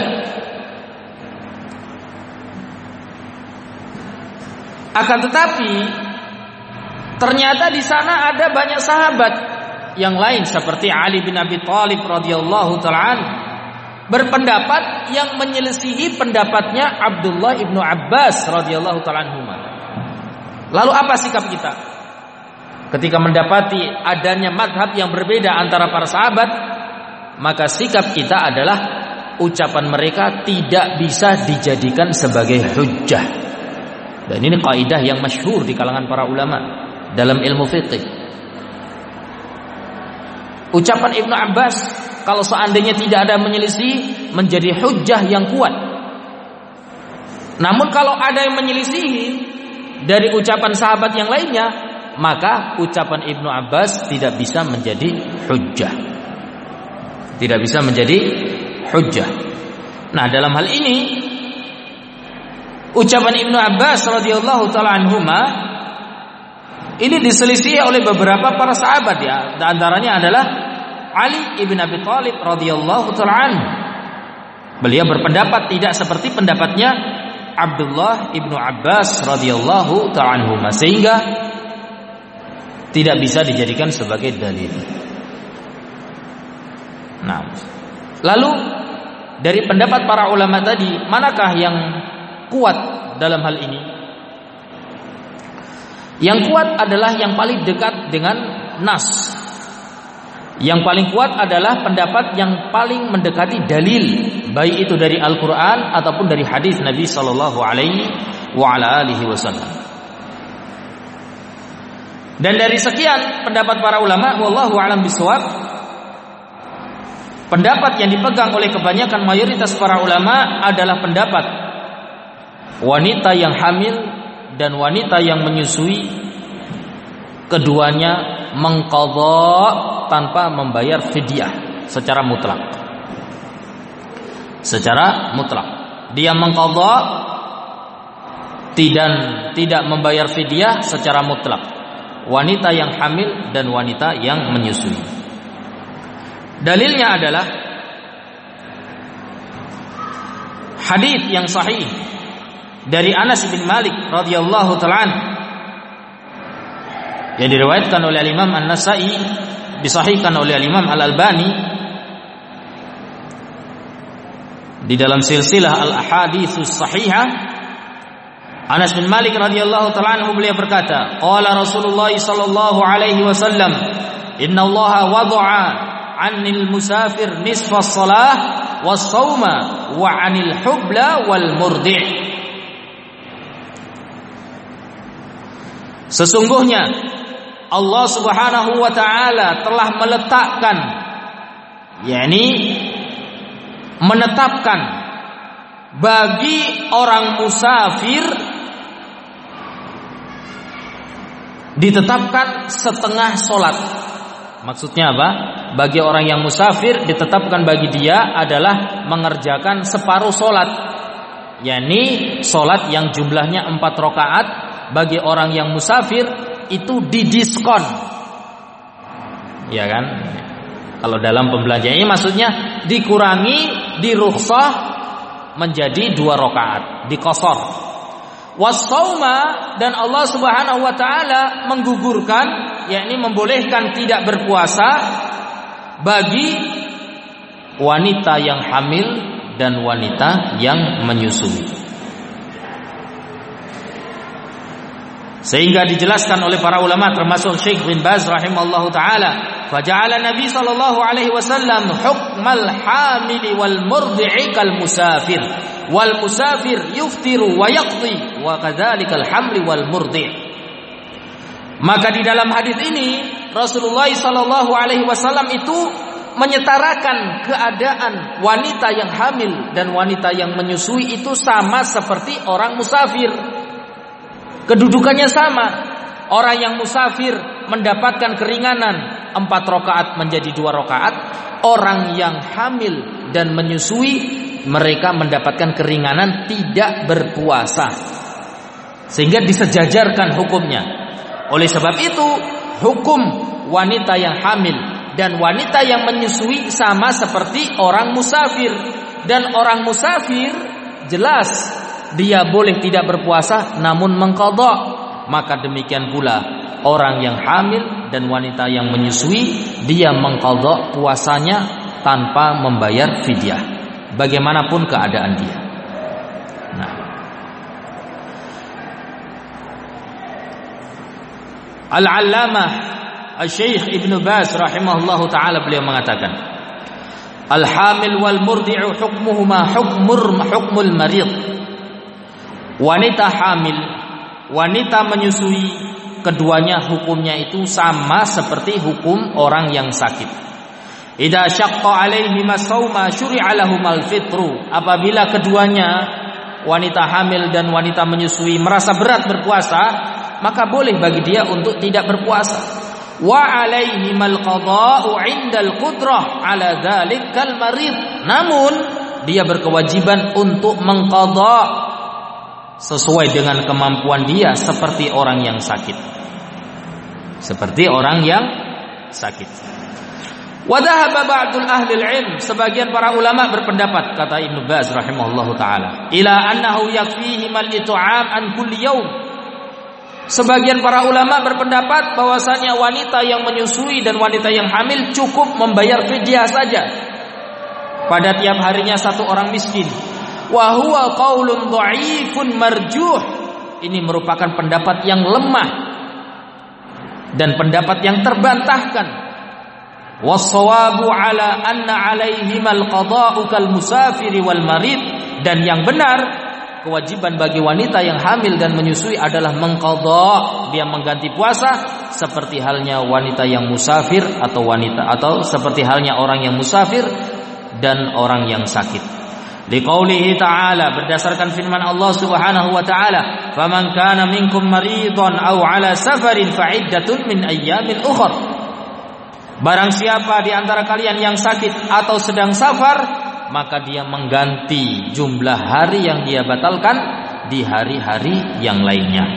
Akan tetapi ternyata di sana ada banyak sahabat yang lain seperti Ali bin Abi Thalib radhiyallahu taala anhu berpendapat yang menyelisihi pendapatnya Abdullah ibnu Abbas radhiyallahu taala anhu. Lalu apa sikap kita ketika mendapati adanya mazhab yang berbeda antara para sahabat? Maka sikap kita adalah ucapan mereka tidak bisa dijadikan sebagai hujjah. Dan ini kaidah yang masyhur di kalangan para ulama dalam ilmu fiqih. Ucapan Ibnu Abbas kalau seandainya tidak ada menyelisih menjadi hujjah yang kuat. Namun kalau ada yang menyelisihi dari ucapan sahabat yang lainnya, maka ucapan Ibnu Abbas tidak bisa menjadi hujjah. Tidak bisa menjadi hujjah. Nah, dalam hal ini ucapan Ibnu Abbas radhiyallahu taala anhuma ini diselisih oleh beberapa para sahabat, ya. Di antaranya adalah Ali ibn Abi Thalib radhiyallahu taala anhu. Beliau berpendapat tidak seperti pendapatnya Abdullah ibnu Abbas radhiyallahu taala anhu, sehingga tidak bisa dijadikan sebagai dalil. Nah, lalu dari pendapat para ulama tadi, manakah yang kuat dalam hal ini? Yang kuat adalah yang paling dekat dengan nas. Yang paling kuat adalah pendapat yang paling mendekati dalil, baik itu dari Al-Quran ataupun dari hadis Nabi Sallallahu Alaihi Wasallam. Dan dari sekian pendapat para ulama, wallahu a'lam bishawab, pendapat yang dipegang oleh kebanyakan mayoritas para ulama adalah pendapat wanita yang hamil dan wanita yang menyusui, keduanya mengqadha tanpa membayar fidyah secara mutlak. Secara mutlak dia mengqadha tidak tidak membayar fidyah secara mutlak, wanita yang hamil dan wanita yang menyusui. Dalilnya adalah hadis yang sahih dari Anas bin Malik radhiyallahu taala anhu yang diriwayatkan oleh Imam An-Nasa'i, disahihkan oleh Imam Al-Albani di dalam silsilah Al-Ahaditsus Sahihah. Anas bin Malik radhiyallahu taala anhu beliau berkata, qala Rasulullah sallallahu alaihi wasallam, inna Allah wada'a 'anil musafir nisfa shalah was shauma wa 'anil hubla wal murdi'. Sesungguhnya Allah Subhanahu wa taala telah meletakkan, yakni menetapkan bagi orang musafir, ditetapkan setengah solat. Maksudnya apa? Bagi orang yang musafir ditetapkan bagi dia adalah mengerjakan separuh solat, yakni solat yang jumlahnya empat rakaat. Bagi orang yang musafir itu didiskon, ya kan? Kalau dalam pembelajaran ini maksudnya dikurangi, dirukhsah menjadi dua rakaat, diqasar. Was-shauma, dan Allah Subhanahu wa taala menggugurkan, yakni membolehkan tidak berpuasa bagi wanita yang hamil dan wanita yang menyusui. Sehingga dijelaskan oleh para ulama termasuk Syekh bin Baz rahimahullahu taala, faja'ala Nabi sallallahu alaihi wasallam hukmal hamili wal murdi'i kal musafir wal musafir yuftiru wa yaqdi wa kadzalikal hamli wal murdi'. Maka di dalam hadis ini Rasulullah sallallahu alaihi wasallam itu menyetarakan keadaan wanita yang hamil dan wanita yang menyusui itu sama seperti orang musafir. Kedudukannya sama. Orang yang musafir mendapatkan keringanan empat rakaat menjadi dua rakaat. Orang yang hamil dan menyusui mereka mendapatkan keringanan tidak berpuasa. Sehingga disejajarkan hukumnya. Oleh sebab itu hukum wanita yang hamil dan wanita yang menyusui sama seperti orang musafir. Dan orang musafir jelas dia boleh tidak berpuasa namun mengqadha. Maka demikian pula orang yang hamil dan wanita yang menyusui, dia mengqadha puasanya tanpa membayar fidyah bagaimanapun keadaan dia. Nah, Al-Allamah Al-Syekh Ibnu Baz rahimahullahu taala beliau mengatakan, al-hamil wal murdi'u hukmuhuma hukmur hukmul marid. Wanita hamil, wanita menyusui, keduanya hukumnya itu sama seperti hukum orang yang sakit. Idza syaqqa alaihim as-sauma syuri'a lahumal fitru. Apabila keduanya wanita hamil dan wanita menyusui merasa berat berpuasa, maka boleh bagi dia untuk tidak berpuasa. Wa alaihimal qada'u 'indal qudrah 'ala dzalikal marid. Namun dia berkewajiban untuk mengqadha sesuai dengan kemampuan dia seperti orang yang sakit. Seperti orang yang sakit. Wa dhahaba ba'dul ahli al-'ilm, sebagian para ulama berpendapat, kata Ibnu Baz rahimahullahu taala, ila annahu yakfihi mal it'am an kulli yaum. Sebagian para ulama berpendapat bahwasanya wanita yang menyusui dan wanita yang hamil cukup membayar fidyah saja pada tiap harinya satu orang miskin. Wa huwa qaulun dha'ifun marjuh. Ini merupakan pendapat yang lemah dan pendapat yang terbantahkan. Was-shawabu ala anna 'alaihimal qada'u kal musafiri wal marid. Dan yang benar, kewajiban bagi wanita yang hamil dan menyusui adalah mengqadha, dia mengganti puasa seperti halnya wanita yang musafir atau wanita atau seperti halnya orang yang musafir dan orang yang sakit. Liqaulihi ta'ala, berdasarkan firman Allah Subhanahu wa ta'ala, faman kana minkum maridun aw ala safarin fa'iddatun min ayyamin ukhra. Barang siapa di antara kalian yang sakit atau sedang safar, maka dia mengganti jumlah hari yang dia batalkan di hari-hari yang lainnya.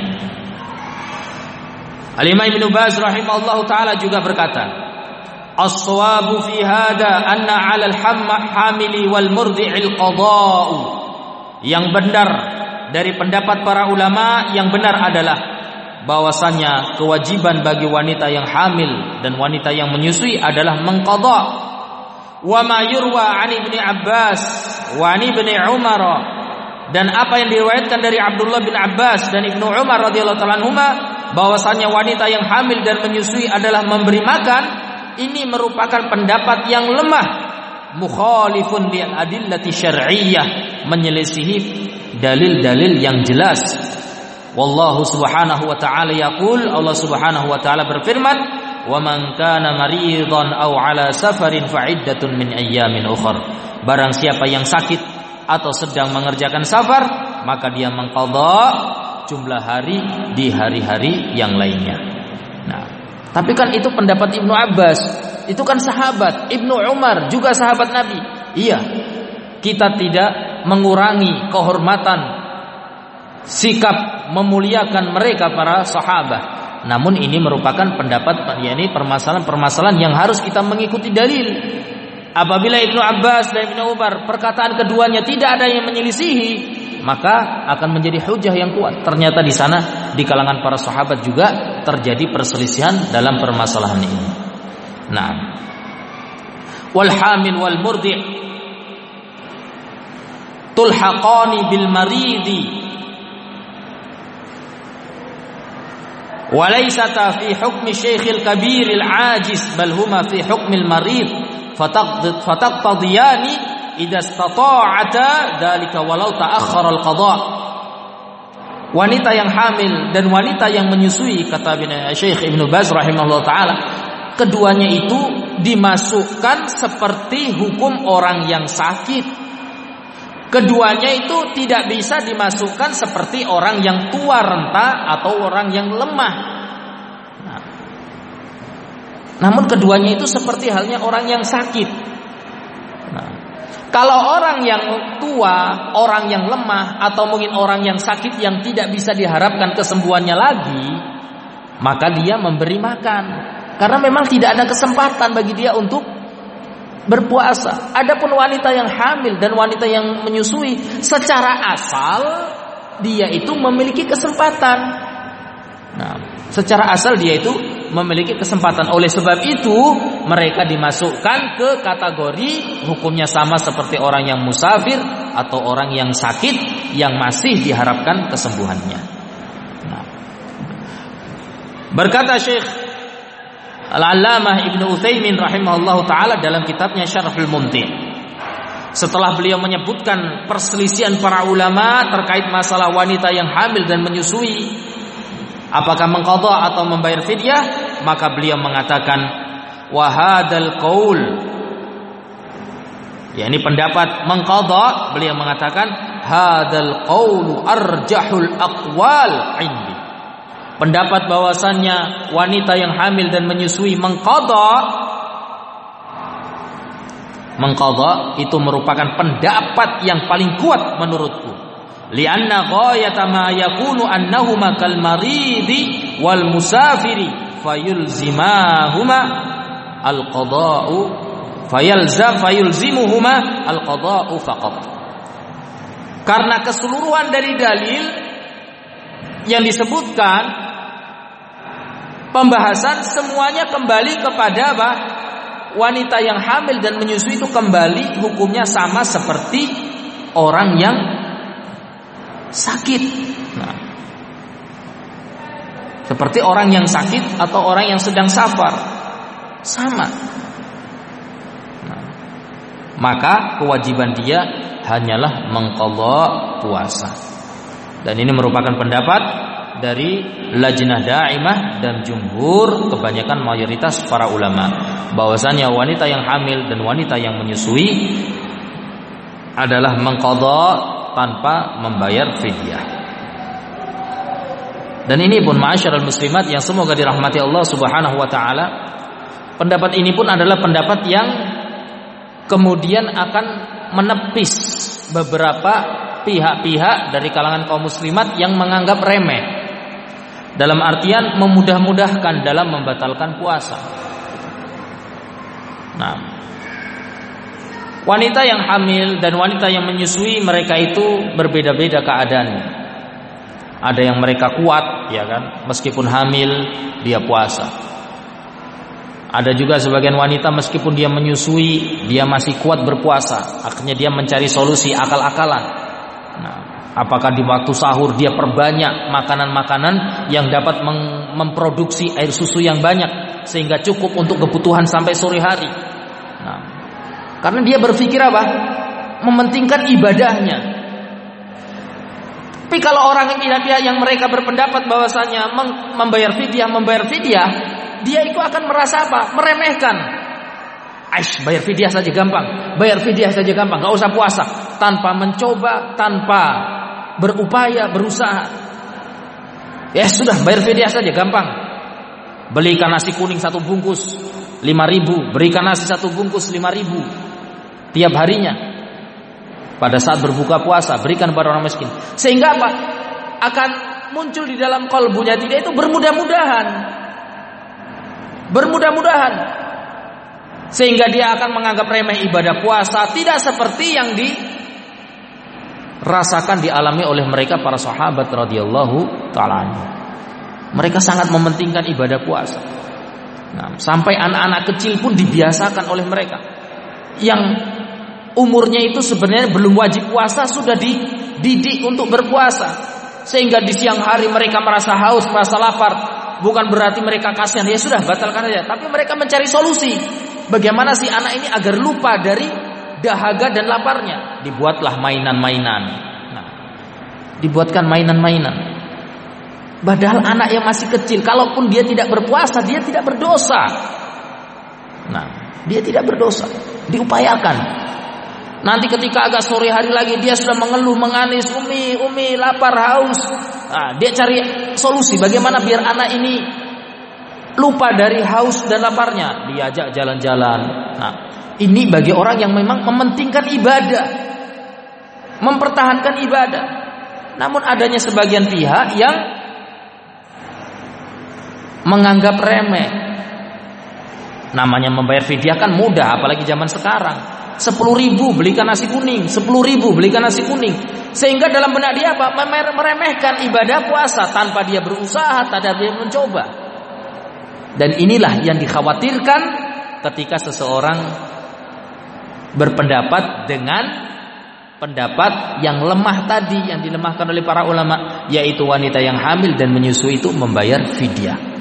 Al-Imam Ibnu Baz rahimahullahu taala juga berkata, as-shawabu fi hada anna 'alal hamili wal murdi'il qada'u. Yang benar dari pendapat para ulama yang benar adalah bahwasanya kewajiban bagi wanita yang hamil dan wanita yang menyusui adalah mengqadha. Wa ma yurwa 'an Ibnu Abbas wa 'an Ibnu Umar, dan apa yang diriwayatkan dari Abdullah bin Abbas dan Ibnu Umar radhiyallahu ta'ala anhuma bahwasanya wanita yang hamil dan menyusui adalah memberi makan, ini merupakan pendapat yang lemah, mukhalifun lil adillati syar'iyyah, menyelisihi dalil-dalil yang jelas. Wallahu subhanahu wa ta'ala yaqul, Allah subhanahu wa ta'ala berfirman, wa man kana maridan aw ala safarin fa'iddatun min ayyamin ukhra. Barang siapa yang sakit atau sedang mengerjakan safar, maka dia mengqadha jumlah hari di hari-hari yang lainnya. Nah, tapi kan itu pendapat Ibnu Abbas, itu kan sahabat. Ibnu Umar juga sahabat Nabi. Iya, kita tidak mengurangi kehormatan, sikap memuliakan mereka para sahabat. Namun ini merupakan pendapat, yakni permasalahan-permasalahan yang harus kita mengikuti dalil. Apabila Ibnu Abbas dan Ibnu Umar perkataan keduanya tidak ada yang menyelisihi, maka akan menjadi hujah yang kuat. Ternyata di sana di kalangan para sahabat juga terjadi perselisihan dalam permasalahan ini. Nah, wal hamil wal murdi' tulhaqani bil maridi walaysata fi hukmi syekhil kabiril ajiz bal huma fi hukmil marid fataqtadiyani idza istata'ata dzalika walau ta'akhkhara al-qada'. Wanita yang hamil dan wanita yang menyusui, kata Syekh Ibnu Baz rahimahullah taala, keduanya itu dimasukkan seperti hukum orang yang sakit. Keduanya itu tidak bisa dimasukkan seperti orang yang tua renta atau orang yang lemah. Nah, namun keduanya itu seperti halnya orang yang sakit. Nah, kalau orang yang tua, orang yang lemah, atau mungkin orang yang sakit yang tidak bisa diharapkan kesembuhannya lagi, maka dia memberi makan. Karena memang tidak ada kesempatan bagi dia untuk berpuasa. Adapun wanita yang hamil dan wanita yang menyusui, secara asal dia itu memiliki kesempatan. Nah, secara asal dia itu memiliki kesempatan. Oleh sebab itu mereka dimasukkan ke kategori hukumnya sama seperti orang yang musafir atau orang yang sakit yang masih diharapkan kesembuhannya. Nah, berkata Syekh Al-Allamah Ibnu Utsaimin rahimahullahu taala dalam kitabnya Syarhul Mumti', setelah beliau menyebutkan perselisihan para ulama terkait masalah wanita yang hamil dan menyusui, apakah mengqadha atau membayar fidyah, maka beliau mengatakan wa hadzal qaul, ya ini pendapat mengqadha, beliau mengatakan hadzal qaulu arjahul aqwal indi. Pendapat bahwasannya wanita yang hamil dan menyusui mengqadha, mengqadha itu merupakan pendapat yang paling kuat menurutku. Lianna ghayata ma yakunu annahuma kal maridi wal musafiri fayulzimahuma al qada'u fayalzam fayulzimuhuma al qada'u faqat. Karena keseluruhan dari dalil yang disebutkan, pembahasan semuanya kembali kepada apa? Wanita yang hamil dan menyusui itu kembali hukumnya sama seperti orang yang sakit. Nah, seperti orang yang sakit atau orang yang sedang safar, sama. Nah, maka kewajiban dia hanyalah mengqadha puasa. Dan ini merupakan pendapat dari Lajnah Daimah dan jumhur, kebanyakan mayoritas para ulama, bahwasannya wanita yang hamil dan wanita yang menyusui adalah mengqadha tanpa membayar fidyah. Dan ini pun ma'asyiral muslimat yang semoga dirahmati Allah Subhanahu wa taala, pendapat ini pun adalah pendapat yang kemudian akan menepis beberapa pihak-pihak dari kalangan kaum muslimat yang menganggap remeh, dalam artian memudah-mudahkan dalam membatalkan puasa. Nah, wanita yang hamil dan wanita yang menyusui, mereka itu berbeda-beda keadaannya. Ada yang mereka kuat, ya kan, meskipun hamil dia puasa. Ada juga sebagian wanita meskipun dia menyusui, dia masih kuat berpuasa. Akhirnya dia mencari solusi akal-akalan. Nah, apakah di waktu sahur dia perbanyak makanan-makanan yang dapat memproduksi air susu yang banyak sehingga cukup untuk kebutuhan sampai sore hari. Nah, karena dia berpikir apa? Mementingkan ibadahnya. Tapi kalau orang yang yang mereka berpendapat bahwasanya membayar fidyah, membayar fidyah, dia itu akan merasa apa? Meremehkan. Aish, bayar fidyah saja gampang, bayar fidyah saja gampang, gak usah puasa, tanpa mencoba, tanpa berupaya, berusaha. Ya sudah, bayar fidyah saja gampang. Belikan nasi kuning satu bungkus lima ribu, berikan nasi satu bungkus lima ribu tiap harinya. Pada saat berbuka puasa, berikan kepada orang miskin. Sehingga apa? Akan muncul di dalam kalbunya tidak itu bermudah-mudahan, bermudah-mudahan. Sehingga dia akan menganggap remeh ibadah puasa, tidak seperti yang dirasakan dialami oleh mereka para sahabat radhiyallahu ta'ala anhum. Mereka sangat mementingkan ibadah puasa. Nah, sampai anak-anak kecil pun dibiasakan oleh mereka yang umurnya itu sebenarnya belum wajib puasa, sudah dididik untuk berpuasa. Sehingga di siang hari mereka merasa haus, merasa lapar, bukan berarti mereka kasihan, ya sudah batalkan aja, tapi mereka mencari solusi. Bagaimana si anak ini agar lupa dari dahaga dan laparnya? Dibuatlah mainan-mainan. Nah, dibuatkan mainan-mainan. Padahal anak yang masih kecil, kalaupun dia tidak berpuasa, dia tidak berdosa. Nah, dia tidak berdosa. Diupayakan. Nanti ketika agak sore hari lagi dia sudah mengeluh, menangis, umi, umi, lapar, haus. Nah, dia cari solusi bagaimana biar anak ini lupa dari haus dan laparnya. Diajak jalan-jalan. Nah, ini bagi orang yang memang mementingkan ibadah, mempertahankan ibadah. Namun adanya sebagian pihak yang menganggap remeh. Namanya membayar fidyah kan mudah, apalagi zaman sekarang. Sepuluh ribu belikan nasi kuning, sepuluh ribu belikan nasi kuning. Sehingga dalam benak dia apa? Meremehkan ibadah puasa tanpa dia berusaha, tanpa dia mencoba. Dan inilah yang dikhawatirkan ketika seseorang berpendapat dengan pendapat yang lemah tadi, yang dilemahkan oleh para ulama, yaitu wanita yang hamil dan menyusui itu membayar fidyah.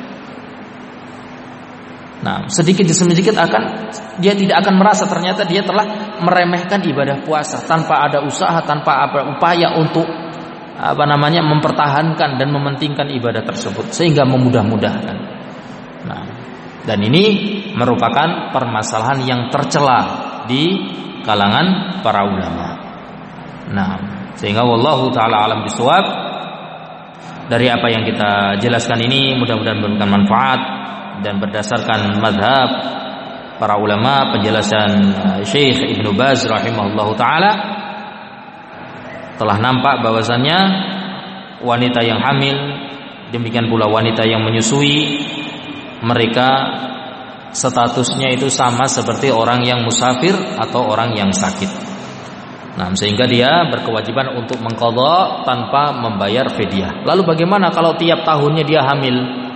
Nah, sedikit demi sedikit akan dia tidak akan merasa ternyata dia telah meremehkan ibadah puasa tanpa ada usaha, tanpa apa upaya untuk apa namanya mempertahankan dan mementingkan ibadah tersebut sehingga memudah-mudahkan. Nah, dan ini merupakan permasalahan yang tercela di kalangan para ulama. Nah, sehingga wallahu taala alam bisawab, dari apa yang kita jelaskan ini mudah-mudahan memberikan manfaat. Dan berdasarkan mazhab para ulama, penjelasan Syekh Ibnu Baz rahimahullahu taala, telah nampak bahwasannya wanita yang hamil, demikian pula wanita yang menyusui, mereka statusnya itu sama seperti orang yang musafir atau orang yang sakit. Nah, sehingga dia berkewajiban untuk mengqadha tanpa membayar fidyah. Lalu bagaimana kalau tiap tahunnya dia hamil?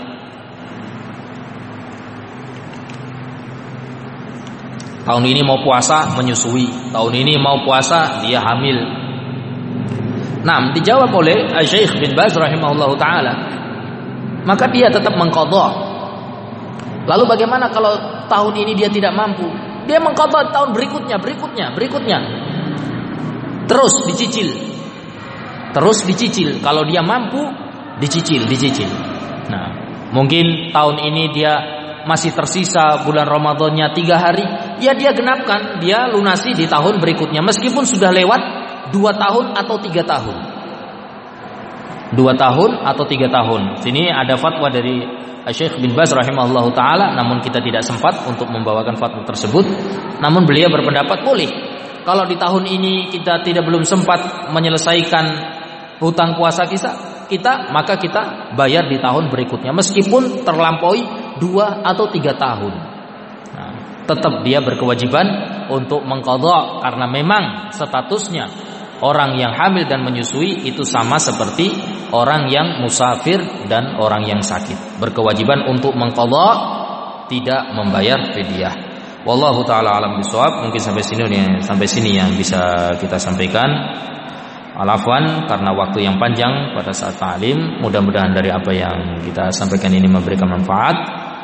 Tahun ini mau puasa menyusui, tahun ini mau puasa dia hamil. Nah, dijawab oleh Syekh bin Baz rahimahullahu taala, maka dia tetap mengqadha. Lalu bagaimana kalau tahun ini dia tidak mampu? Dia mengqadha tahun berikutnya, berikutnya, berikutnya. Terus dicicil. Terus dicicil. Kalau dia mampu, dicicil, dicicil. Nah, mungkin tahun ini dia masih tersisa bulan Ramadannya tiga hari, ya dia genapkan, dia lunasi di tahun berikutnya, meskipun sudah lewat dua tahun atau tiga tahun, dua tahun atau tiga tahun. Sini ada fatwa dari Syekh bin Baz rahimahullahu taala, namun kita tidak sempat untuk membawakan fatwa tersebut. Namun beliau berpendapat boleh. Kalau di tahun ini kita tidak belum sempat menyelesaikan hutang puasa kita, kita maka kita bayar di tahun berikutnya, meskipun terlampaui dua atau tiga tahun. Nah, tetap dia berkewajiban untuk mengqadha karena memang statusnya orang yang hamil dan menyusui itu sama seperti orang yang musafir dan orang yang sakit. Berkewajiban untuk mengqadha, tidak membayar fidyah. Wallahu taala alam bisawab. Mungkin sampai sini sampai sini yang bisa kita sampaikan. Alafwan karena waktu yang panjang pada saat ta'lim. Mudah-mudahan dari apa yang kita sampaikan ini memberikan manfaat.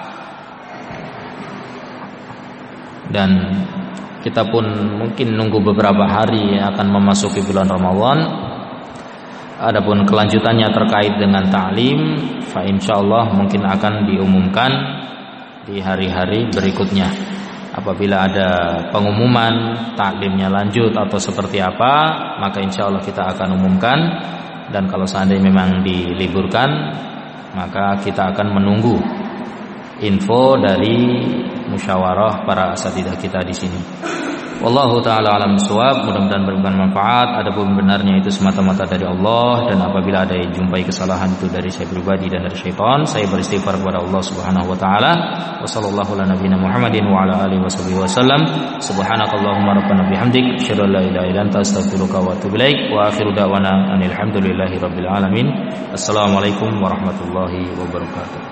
Dan kita pun mungkin nunggu beberapa hari akan memasuki bulan Ramadan. Adapun kelanjutannya terkait dengan ta'lim, fa insyaallah mungkin akan diumumkan di hari-hari berikutnya. Apabila ada pengumuman taklimnya lanjut atau seperti apa, maka insya Allah kita akan umumkan. Dan kalau seandainya memang diliburkan, maka kita akan menunggu info dari musyawarah para asatidzah kita di sini. Wallahu taala alam bisawab. Mudah-mudahan memberikan manfaat. Adapun benarnya itu semata-mata dari Allah, dan apabila ada yang jumpai kesalahan itu dari saya pribadi dan dari syaitan, saya beristighfar kepada Allah Subhanahu wa taala. Wa sallallahu ala nabiyina Muhammadin wa ala alihi washabihi wasallam. Subhanakallahumma rabbana bihamdik asyhadu an la ilaha illa anta astaghfiruka wa atubu ilaik. Wa akhiru da'wana alhamdulillahi rabbil alamin. Assalamualaikum warahmatullahi wabarakatuh.